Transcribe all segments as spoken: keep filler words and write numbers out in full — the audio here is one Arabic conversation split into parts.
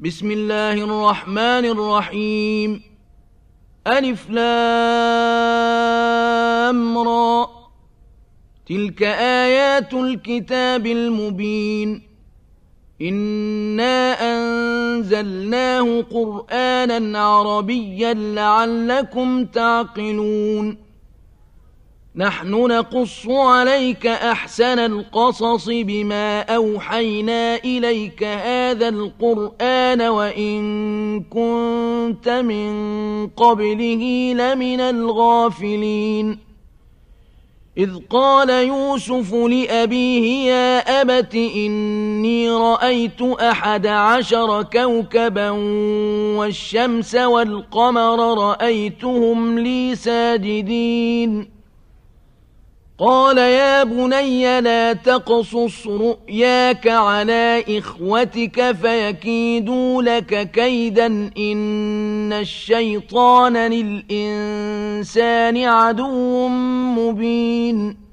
بسم الله الرحمن الرحيم ألف لام را تلك آيات الكتاب المبين إنا أنزلناه قرآنا عربيا لعلكم تعقلون نحن نقص عليك أحسن القصص بما أوحينا إليك هذا القرآن وإن كنت من قبله لمن الغافلين إذ قال يوسف لأبيه يا أبت إني رأيت أحد عشر كوكبا والشمس والقمر رأيتهم لي ساجدين قال يا بني لا تقصص رؤياك على إخوتك فيكيدوا لك كيدا إن الشيطان للإنسان عدو مبين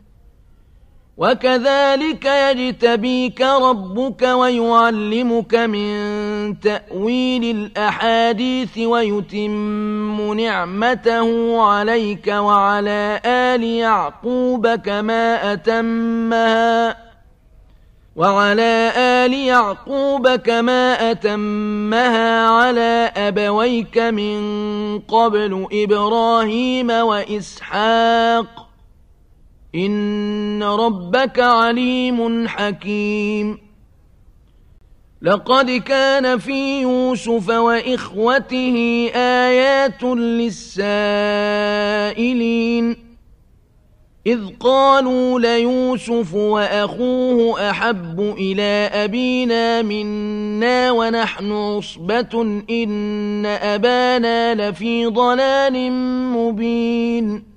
وكذلك يجتبيك ربك ويعلمك من تأويل الأحاديث ويتم نعمته عليك وعلى آل يعقوب كما أتمها وعلى آل يعقوب كما أتمها على أبويك من قبل إبراهيم وإسحاق إن ربك عليم حكيم لقد كان في يوسف وإخوته آيات للسائلين إذ قالوا ليوسف وأخوه أحب إلى أبينا منا ونحن عصبة إن أبانا لفي ضلال مبين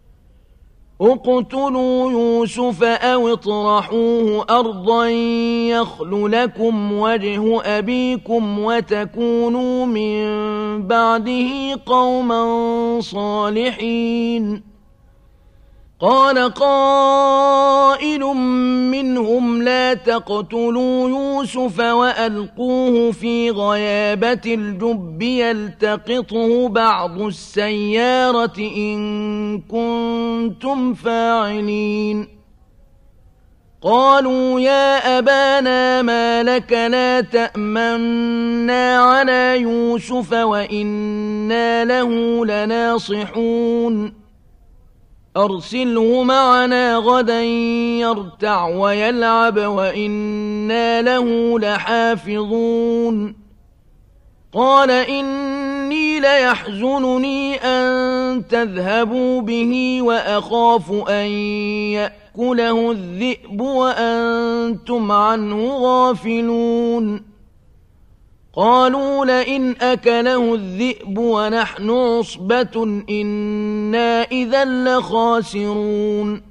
اقتلوا يوسف أو اطرحوه أرضا يخل لكم وجه أبيكم وتكونوا من بعده قوما صالحين قال قائل منهم لا تقتلوا يوسف وألقوه في غيابة الجب يلتقطه بعض السيارة إن كنتم فاعلين قالوا يا أبانا ما لك لا تأمنا على يوسف وإنا له لناصحون أرسله معنا غدا يرتع ويلعب وإنا له لحافظون قال إني ليحزنني أن تذهبوا به وأخاف أن يأكله الذئب وأنتم عنه غافلون قالوا لئن أكله الذئب ونحن عصبة إنا إذا لخاسرون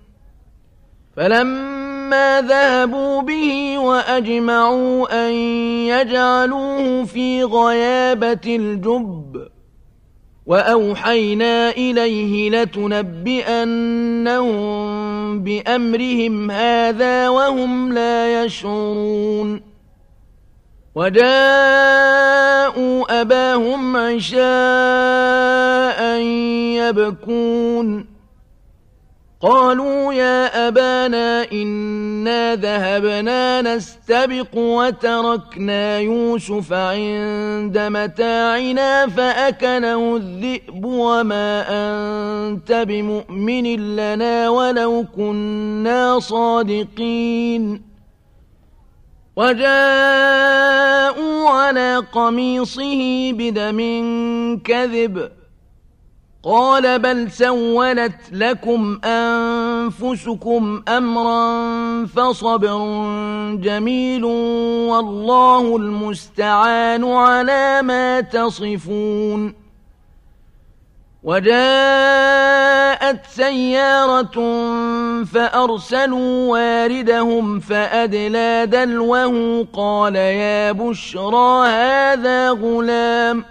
فلما ذهبوا به وأجمعوا أن يجعلوه في غيابة الجب وأوحينا إليه لتنبئنهم بأمرهم هذا وهم لا يشعرون وجاءوا أباهم عشاء يبكون قالوا يا أبانا إنا ذهبنا نستبق وتركنا يوسف عند متاعنا فأكله الذئب وما أنت بمؤمن لنا ولو كنا صادقين وجاءوا على قميصه بدم كذب قال بل سولت لكم أنفسكم أمرا فصبر جميل والله المستعان على ما تصفون وجاءت سيارة فأرسلوا واردهم فأدلى دلوه قال يا بشرى هذا غلام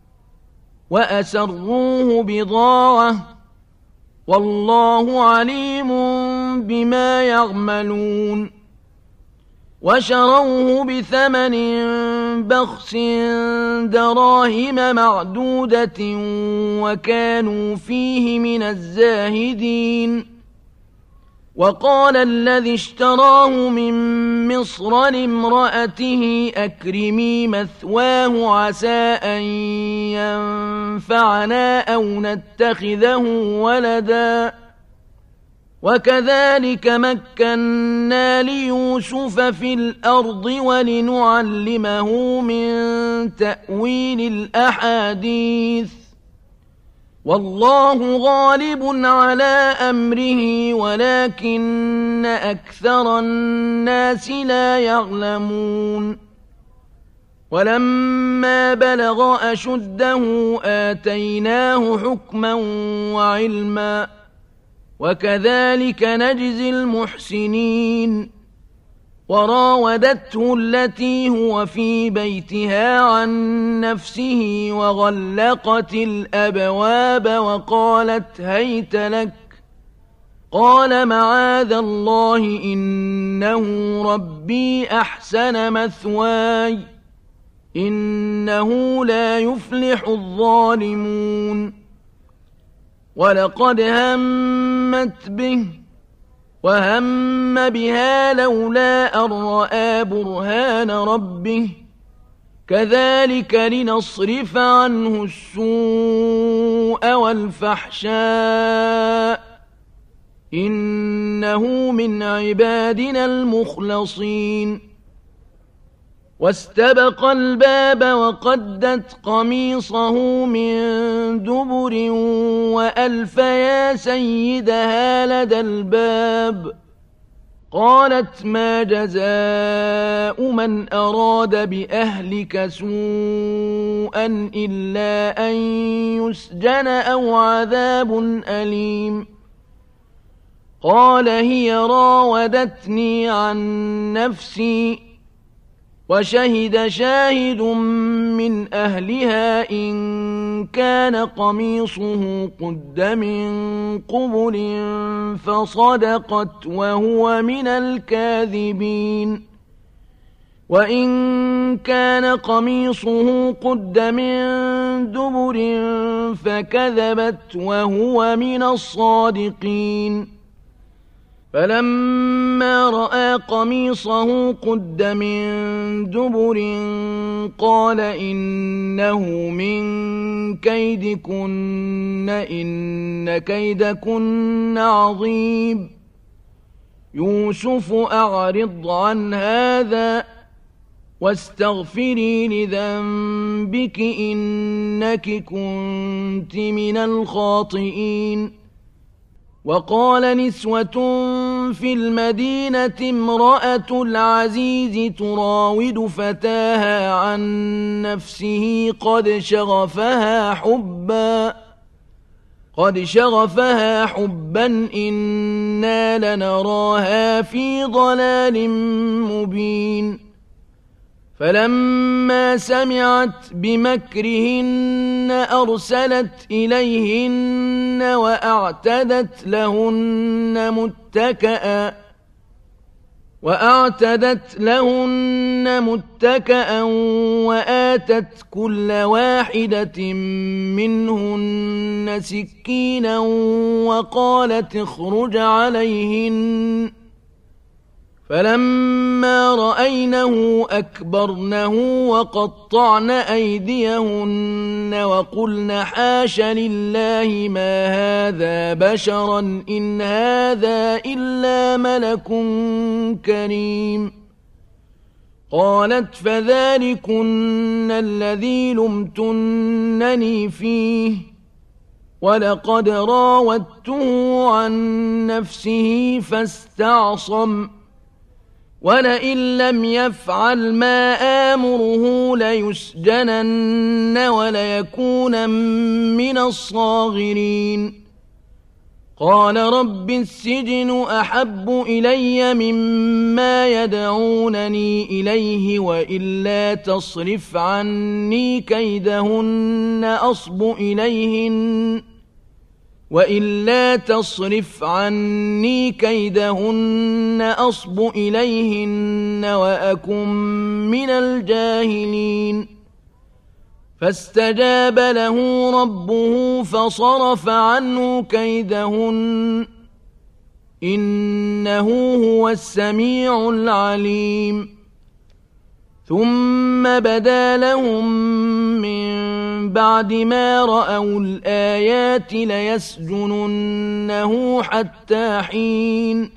وأسروه بضاعة والله عليم بما يعملون وشروه بثمن بخس دراهم معدودة وكانوا فيه من الزاهدين. وقال الذي اشتراه من مصر لامرأته أكرمي مثواه عسى أن ينفعنا أو نتخذه ولدا. وكذلك مكنا ليوسف في الأرض ولنعلمه من تأويل الأحاديث والله غالب على أمره ولكن أكثر الناس لا يعلمون. ولما بلغ أشده آتيناه حكما وعلما وكذلك نجزي المحسنين. وراودته التي هو في بيتها عن نفسه وغلقت الأبواب وقالت هيت لك قال معاذ الله إنه ربي أحسن مثواي إنه لا يفلح الظالمون. ولقد همت به وهم بها لولا أن رأى برهان ربه كذلك لنصرف عنه السوء والفحشاء إنه من عبادنا المخلصين. واستبق الباب وقدت قميصه من دبر وألف يا سيدها لدى الباب قالت ما جزاء من أراد بأهلك سوءا إلا أن يسجن أو عذاب أليم. قال هي راودتني عن نفسي وشهد شاهد من أهلها إن كان قميصه قد من قبل فصدقت وهو من الكاذبين. وإن كان قميصه قد من دبر فكذبت وهو من الصادقين. فلما رأى قميصه قد من دبر قال إنه من كيدكن إن كيدكن عظيم. يوسف أعرض عن هذا واستغفري لذنبك إنك كنت من الخاطئين. وقال نسوة في المدينة امرأة العزيز تراود فتاها عن نفسه قد شغفها حبا قد شغفها حبا إنا لنراها في ضلال مبين. فلما سمعت بمكرهن أرسلت إليهن وأعتدت لهن متكئا وأعتدت لهن متكئا وآتت كل واحدة منهن سكينا وقالت اخرج عليهن. فلما رأينه أكبرنه وقطعن أيديهن وقلن حاش لله ما هذا بشرا إن هذا إلا ملك كريم. قالت فذلكن الذي لمتنني فيه ولقد راودته عن نفسه فاستعصم ولئن لم يفعل ما آمره ليسجنن وليكون من الصاغرين. قال رب السجن أحب إلي مما يدعونني إليه وإلا تصرف عني كيدهن أصب إليهن وإلا تصرف عني كيدهن أصب إليهن وأكن من الجاهلين فاستجاب له ربه فصرف عنه كيدهن إنه هو السميع العليم ثم بدا لهم من بعد ما رأوا الآيات ليسجننه حتى حين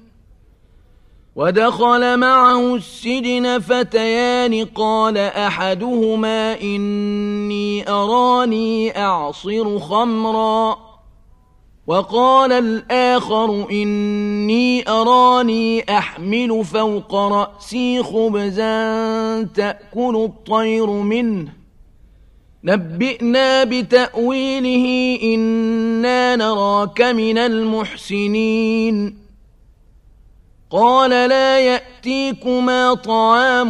ودخل معه السجن فتيان قال أحدهما إني أراني أعصر خمرا وقال الآخر إني أراني أحمل فوق رأسي خبزا تأكل الطير منه نبئنا بتأويله إنا نراك من المحسنين قال لا يأتيكما طعام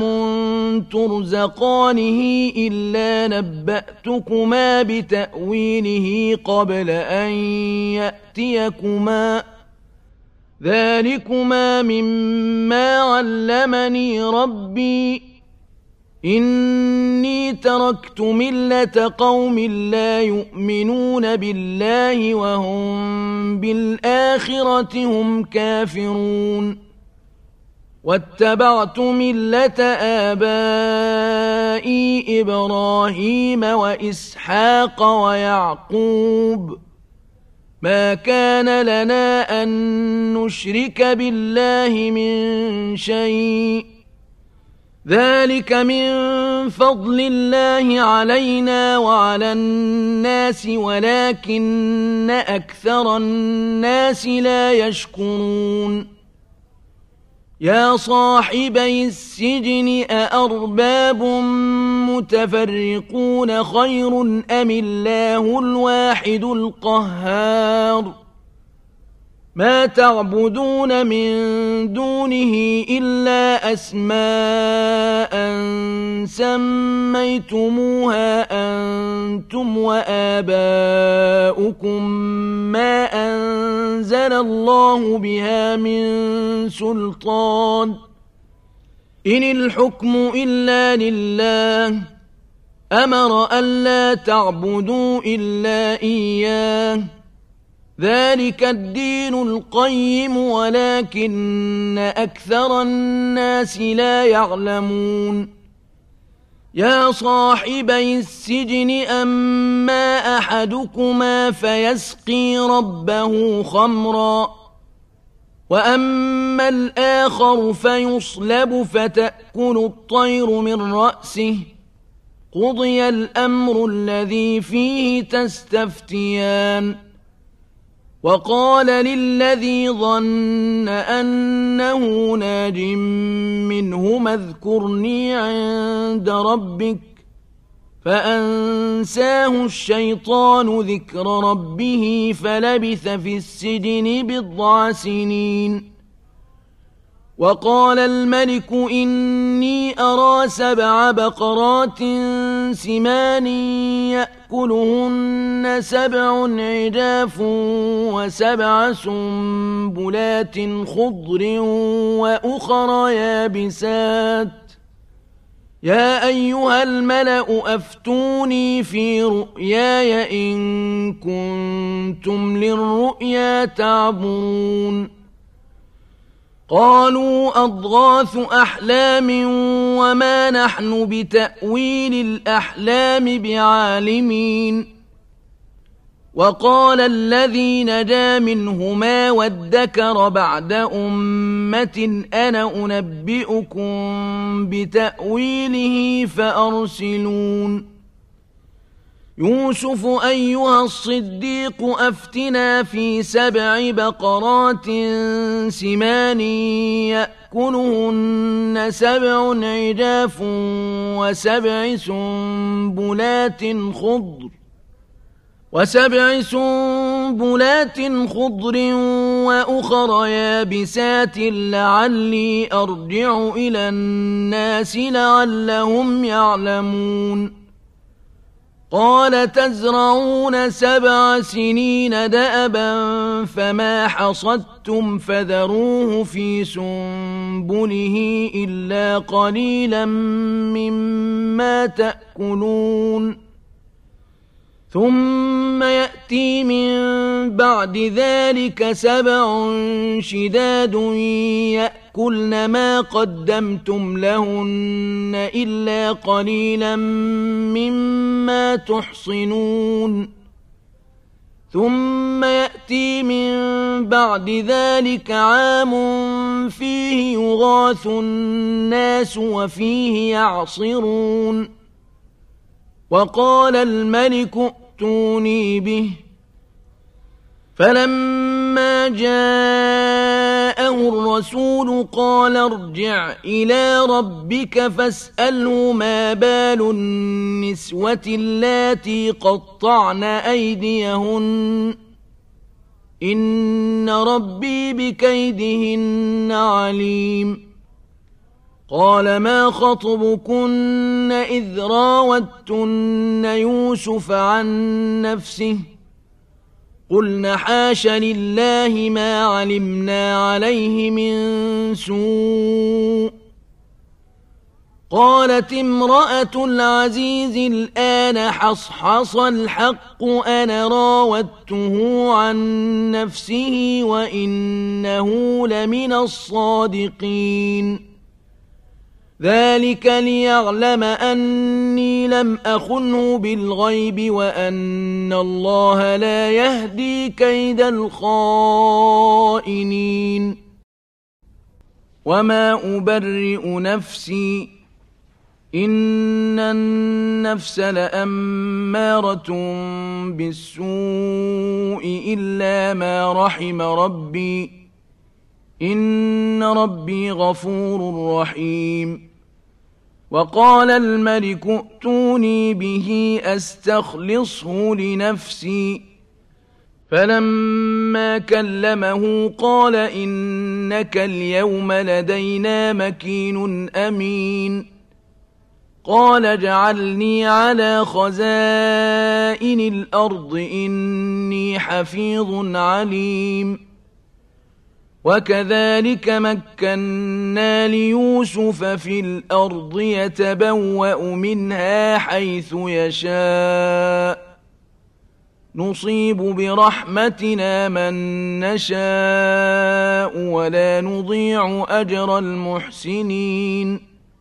ترزقانه إلا نبأتكما بتأويله قبل أن يأتيكما ذلكما مما علمني ربي إني تركت ملة قوم لا يؤمنون بالله وهم بالآخرة هم كافرون واتبعت ملة آبائي إبراهيم وإسحاق ويعقوب ما كان لنا أن نشرك بالله من شيء ذلك من فضل الله علينا وعلى الناس ولكن أكثر الناس لا يشكرون يا صاحبي السجن أأرباب متفرقون خير أم الله الواحد القهار ما تعبدون من دونه إلا أسماء سميتموها أنتم وآباؤكم ما أنزل الله بها من سلطان إن الحكم إلا لله أمر ألا تعبدوا إلا إياه ذلك الدين القيم ولكن أكثر الناس لا يعلمون يا صاحبي السجن أما أحدكما فيسقي ربه خمرا وأما الآخر فيصلب فتأكل الطير من رأسه قضي الأمر الذي فيه تستفتيان وقال للذي ظن أنه ناج منهما اذكرني عند ربك فأنساه الشيطان ذكر ربه فلبث في السجن بضع سنين وقال الملك إني أرى سبع بقرات سمان يأكلهن سبع عجاف وسبع سنبلات خضر وأخر يابسات يا أيها الملأ أفتوني في رؤياي إن كنتم للرؤيا تعبرون قالوا أضغاث أحلام وما نحن بتأويل الأحلام بعالمين وقال الذي نجا منهما وادكر بعد أمة أنا أنبئكم بتأويله فأرسلون يوسف أيها الصديق أفتنا في سبع بقرات سمان يأكلهن سبع عجاف وسبع سنبلات خضر وسبع سنبلات خضر وأخر يابسات لعلي أرجع إلى الناس لعلهم يعلمون قال تزرعون سبع سنين دأبا فما حصدتم فذروه في سنبله إلا قليلا مما تأكلون ثم يأتي من بعد ذلك سبع شداد يأكلن ما قدمتم لهن إلا قليلا مما تحصنون ثم يأتي من بعد ذلك عام فيه يغاث الناس وفيه يعصرون وقال الملك ائتوني به فلما جاءه الرسول قال ارجع إلى ربك فاسأله ما بال النسوة اللاتي قطعن أيديهن إن ربي بكيدهن عليم قال ما خطبكن إذ راوتن يوسف عن نفسه قلن حاش لله ما علمنا عليه من سوء قالت امرأة العزيز الآن حصحص الحق أنا راودته عن نفسه وإنه لمن الصادقين ذلك ليعلم أني لم أخنه بالغيب وأن الله لا يهدي كيد الخائنين وما أبرئ نفسي إن النفس لأمارة بالسوء إلا ما رحم ربي إن ربي غفور رحيم وقال الملك ائتوني به أستخلصه لنفسي فلما كلمه قال إنك اليوم لدينا مكين أمين قال اجعلني على خزائن الأرض إني حفيظ عليم وكذلك مكنا ليوسف في الأرض يتبوأ منها حيث يشاء نصيب برحمتنا من نشاء ولا نضيع أجر المحسنين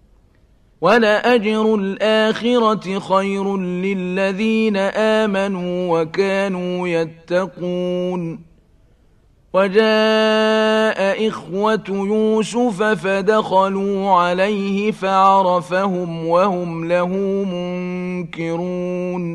ولأجر الآخرة خير للذين آمنوا وكانوا يتقون وجاء إخوة يوسف فدخلوا عليه فعرفهم وهم له منكرون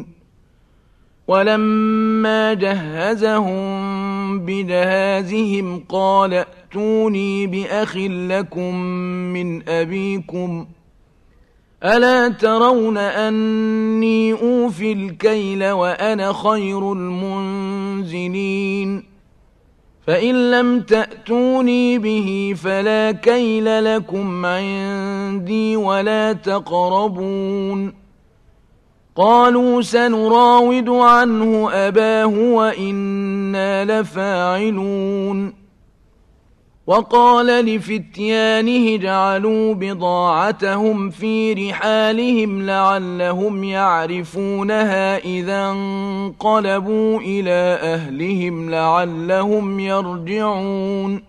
ولما جهزهم بجهازهم قال ائتوني بأخ لكم من أبيكم ألا ترون أني أوفي الكيل وأنا خير المنزلين فإن لم تأتوني به فلا كيل لكم عندي ولا تقربون قالوا سنراود عنه أباه وإنا لفاعلون وقال لفتيانه اجعلوا بضاعتهم في رحالهم لعلهم يعرفونها إذا انقلبوا إلى أهلهم لعلهم يرجعون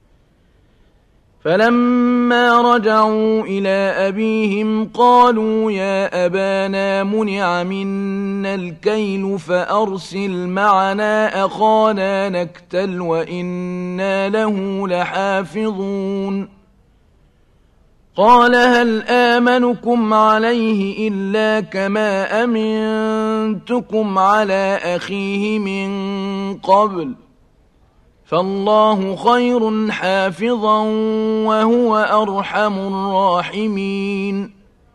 فلما رجعوا إلى أبيهم قالوا يا أبانا منع منا الكيل فأرسل معنا أخانا نكتل وإنا له لحافظون قال هل آمنكم عليه إلا كما أمنتكم على أخيه من قبل فالله خير حافظا وهو أرحم الراحمين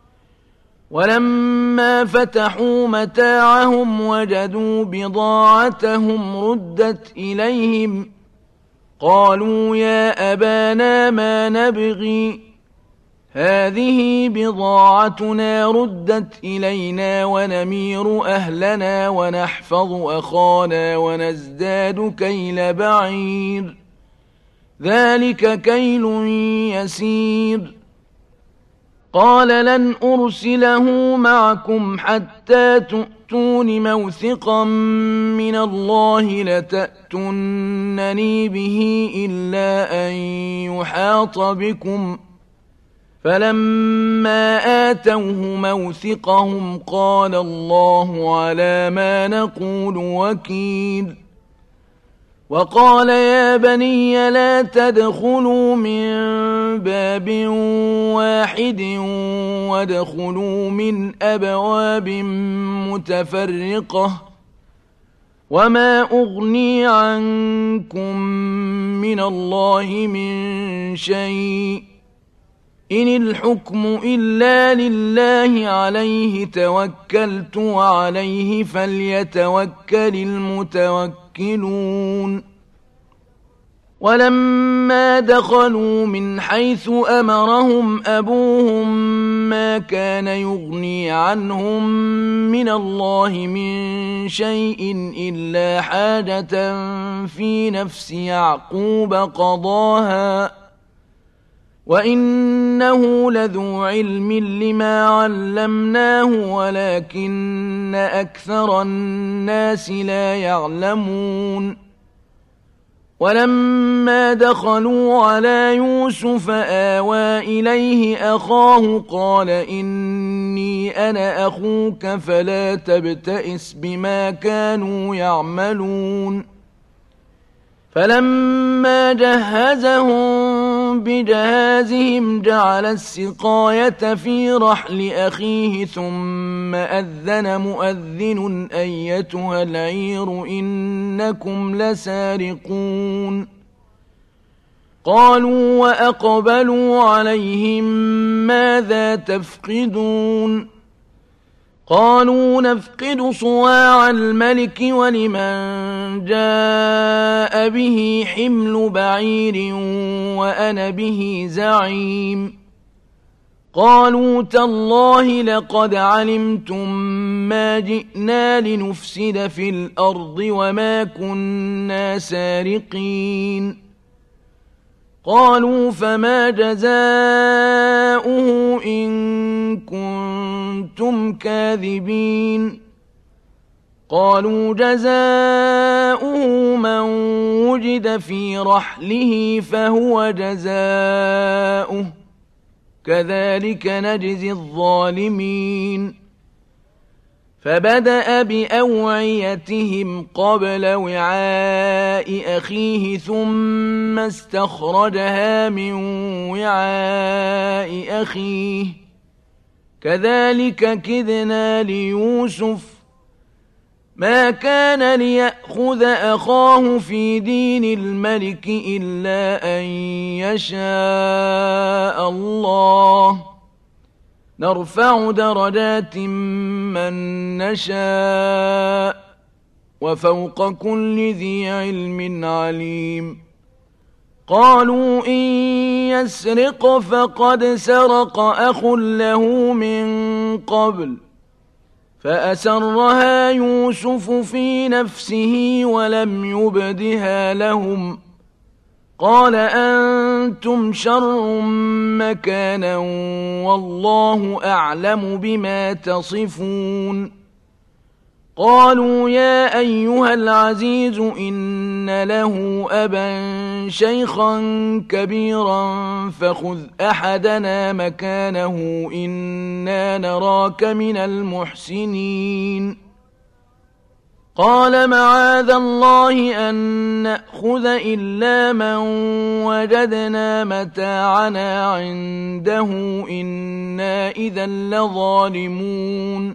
ولما فتحوا متاعهم وجدوا بضاعتهم ردت إليهم قالوا يا أبانا ما نبغي هذه بضاعتنا ردت إلينا ونمير أهلنا ونحفظ أخانا ونزداد كيل بعير ذلك كيل يسير قال لن أرسله معكم حتى تؤتون موثقا من الله لتأتونني به إلا أن يحاط بكم فلما آتوه موثقهم قال الله على ما نقول وكيل وقال يا بني لا تدخلوا من باب واحد وادخلوا من أبواب متفرقة وما أغني عنكم من الله من شيء إن الحكم إلا لله عليه توكلت وعليه فليتوكل المتوكلون ولما دخلوا من حيث أمرهم أبوهم ما كان يغني عنهم من الله من شيء إلا حاجة في نفس يعقوب قضاها وإنه لذو علم لما علمناه ولكن أكثر الناس لا يعلمون ولما دخلوا على يوسف آوى إليه أخاه قال إني أنا أخوك فلا تبتئس بما كانوا يعملون فلما جهزهم بجهازهم جعل السقاية في رحل أخيه ثم أذن مؤذن أيتها العير إنكم لسارقون قالوا وأقبلوا عليهم ماذا تفقدون قالوا نفقد صواع الملك ولمن جاء به حمل بعير وأنا به زعيم قالوا تالله لقد علمتم ما جئنا لنفسد في الأرض وما كنا سارقين قالوا فما جزاؤه إن كنتم كاذبين قالوا جزاؤه من وجد في رحله فهو جزاؤه كذلك نجزي الظالمين فبدأ بأوعيتهم قبل وعاء أخيه ثم استخرجها من وعاء أخيه كذلك كدنا ليوسف ما كان ليأخذ أخاه في دين الملك إلا أن يشاء الله نرفع درجات من نشاء وفوق كل ذي علم عليم قالوا إن يسرق فقد سرق أخ له من قبل فأسرها يوسف في نفسه ولم يبدها لهم قال أنتم شر مكانا والله أعلم بما تصفون قالوا يا أيها العزيز إن له أبا شيخا كبيرا فخذ أحدنا مكانه إنا نراك من المحسنين قال معاذ الله أن نأخذ إلا من وجدنا متاعنا عنده إنا إذا لظالمون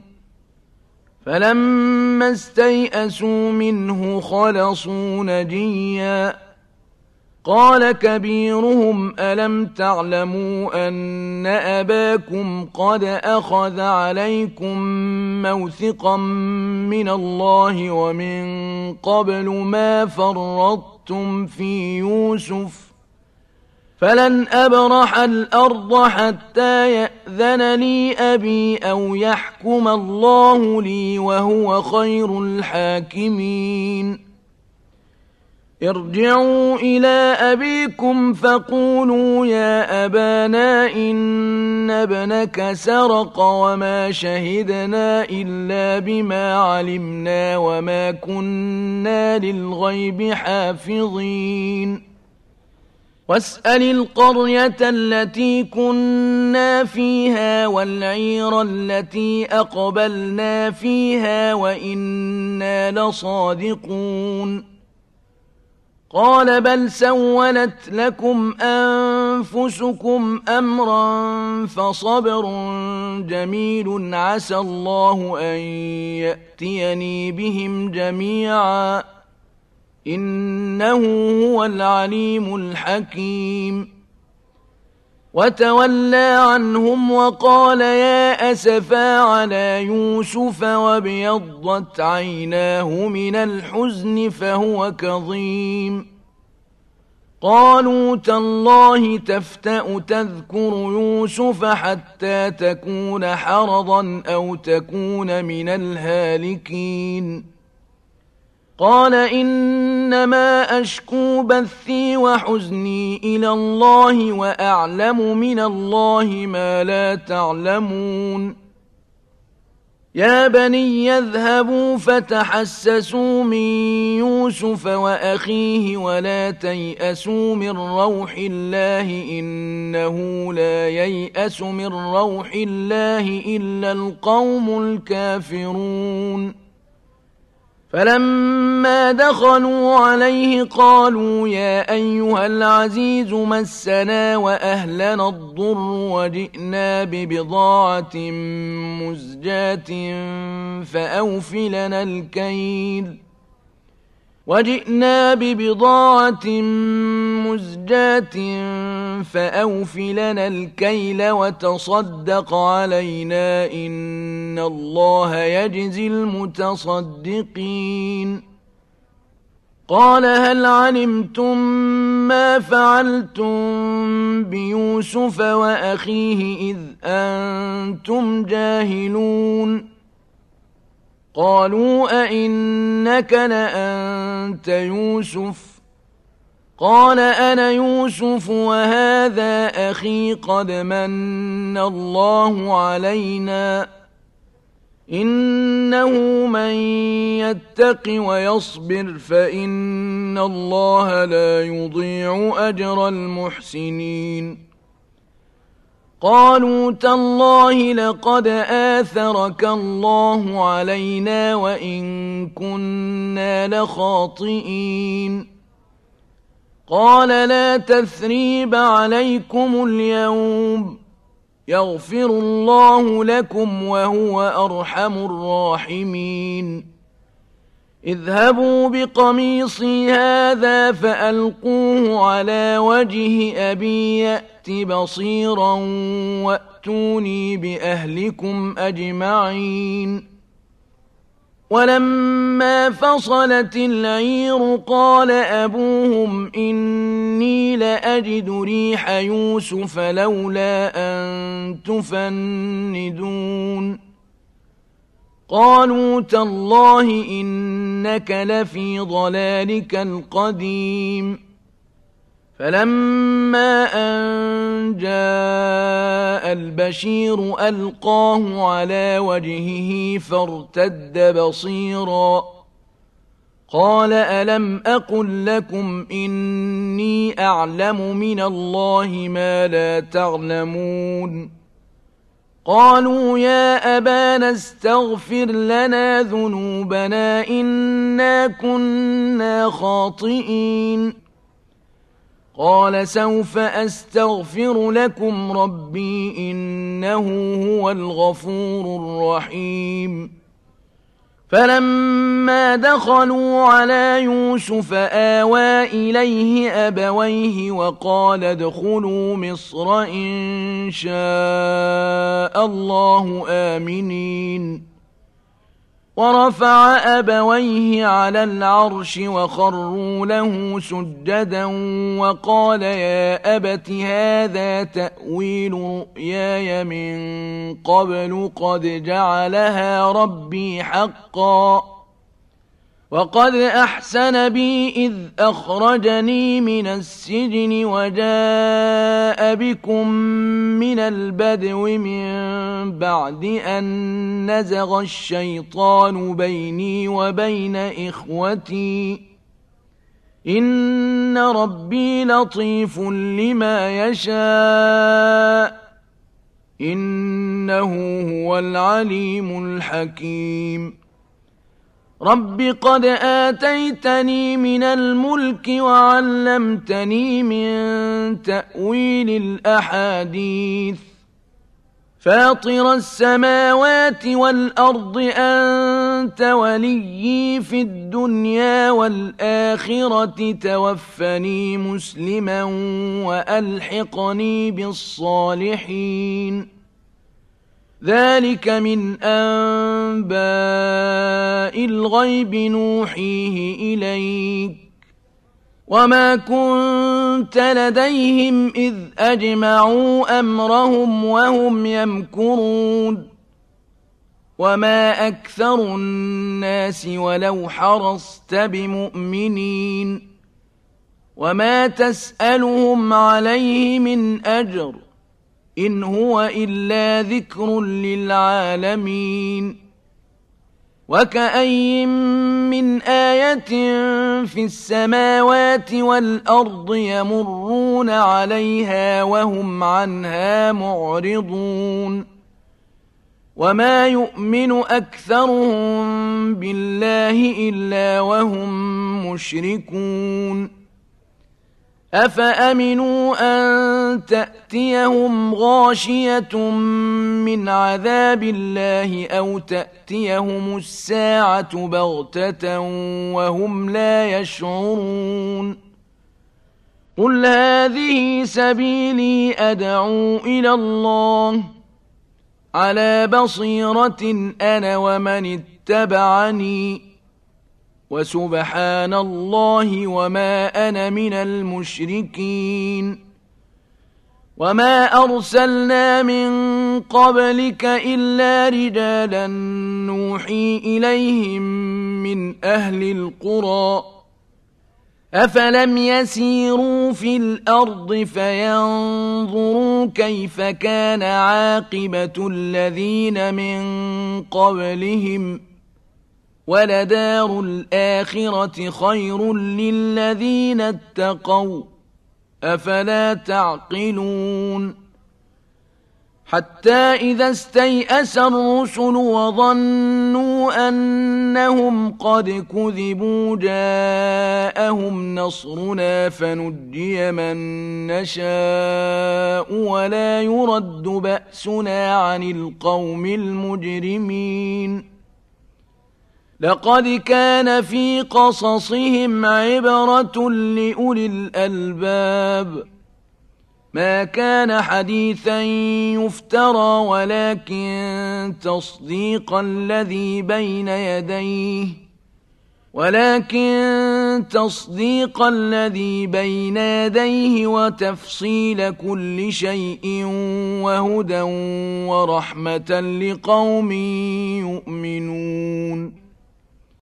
فلما استيئسوا منه خلصوا نجيا قال كبيرهم ألم تعلموا أن أباكم قد أخذ عليكم موثقا من الله ومن قبل ما فرطتم في يوسف فلن أبرح الأرض حتى يأذن لي أبي أو يحكم الله لي وهو خير الحاكمين ارجعوا إلى أبيكم فقولوا يا أبانا إن ابنك سرق وما شهدنا إلا بما علمنا وما كنا للغيب حافظين واسأل القرية التي كنا فيها والعير التي أقبلنا فيها وإنا لصادقون قال بل سولت لكم أنفسكم أمرا فصبر جميل عسى الله أن يأتيني بهم جميعا إنه هو العليم الحكيم وتولى عنهم وقال يا أسفا على يوسف وابيضت عيناه من الحزن فهو كظيم قالوا تالله تفتأ تذكر يوسف حتى تكون حرضا أو تكون من الهالكين قال إنما أشكو بثي وحزني إلى الله وأعلم من الله ما لا تعلمون يا بني يذهبوا فتحسسوا من يوسف وأخيه ولا تيأسوا من روح الله إنه لا ييأس من روح الله إلا القوم الكافرون فلما دخلوا عليه قالوا يا أيها العزيز مسنا وأهلنا الضر وجئنا ببضاعة مزجاة فأوف لنا الكيل وجئنا ببضاعة مزجاة فأوف لنا الكيل وتصدق علينا إن الله يجزي المتصدقين قال هل علمتم ما فعلتم بيوسف وأخيه إذ أنتم جاهلون قالوا أئنك لأنت يوسف قال أنا يوسف وهذا أخي قد من الله علينا إنه من يتق ويصبر فإن الله لا يضيع أجر المحسنين قالوا تالله لقد آثرك الله علينا وإن كنا لخاطئين قال لا تثريب عليكم اليوم يغفر الله لكم وهو أرحم الراحمين اذهبوا بقميصي هذا فألقوه على وجه أبي يأت بصيرا وأتوني بأهلكم أجمعين ولما فصلت العير قال أبوهم إني لأجد ريح يوسف لولا أن تفندون قالوا تالله إنك لفي ضلالك القديم فلما أن جاء البشير ألقاه على وجهه فارتد بصيرا قال ألم أقل لكم إني أعلم من الله ما لا تعلمون قالوا يا أبانا استغفر لنا ذنوبنا إنا كنا خاطئين قال سوف أستغفر لكم ربي إنه هو الغفور الرحيم فلما دخلوا على يوسف آوى إليه أبويه وقال ادخلوا مصر إن شاء الله آمنين ورفع أبويه على العرش وخروا له سجدا وقال يا أبت هذا تأويل رؤياي من قبل قد جعلها ربي حقا وقد أحسن بي إذ أخرجني من السجن وجاء بكم من البدو من بعد أن نزغ الشيطان بيني وبين إخوتي إن ربي لطيف لما يشاء إنه هو العليم الحكيم رب قد آتيتني من الملك وعلمتني من تأويل الأحاديث فاطر السماوات والأرض أنت وليي في الدنيا والآخرة توفني مسلما وألحقني بالصالحين ذلك من أنباء الغيب نوحيه إليك وما كنت لديهم إذ أجمعوا أمرهم وهم يمكرون وما أكثر الناس ولو حرصت بمؤمنين وما تسألهم عليه من أجر إن هو إلا ذكر للعالمين وكأي من آية في السماوات والأرض يمرون عليها وهم عنها معرضون وما يؤمن أكثرهم بالله إلا وهم مشركون أفأمنوا أن تأتيهم غاشية من عذاب الله أو تأتيهم الساعة بغتة وهم لا يشعرون قل هذه سبيلي أدعو إلى الله على بصيرة أنا ومن اتبعني وسبحان الله وما أنا من المشركين وما أرسلنا من قبلك إلا رجالا نوحي إليهم من أهل القرى أفلم يسيروا في الأرض فينظروا كيف كان عاقبة الذين من قبلهم ولدار الآخرة خير للذين اتقوا أفلا تعقلون حتى إذا استيأس الرسل وظنوا أنهم قد كذبوا جاءهم نصرنا فنجي من نشاء ولا يرد بأسنا عن القوم المجرمين لقد كان في قصصهم عبرة لأولي الألباب ما كان حديثا يفترى ولكن تصديق الذي بين يديه ولكن تصديق الذي بين يديه وتفصيل كل شيء وهدى ورحمة لقوم يؤمنون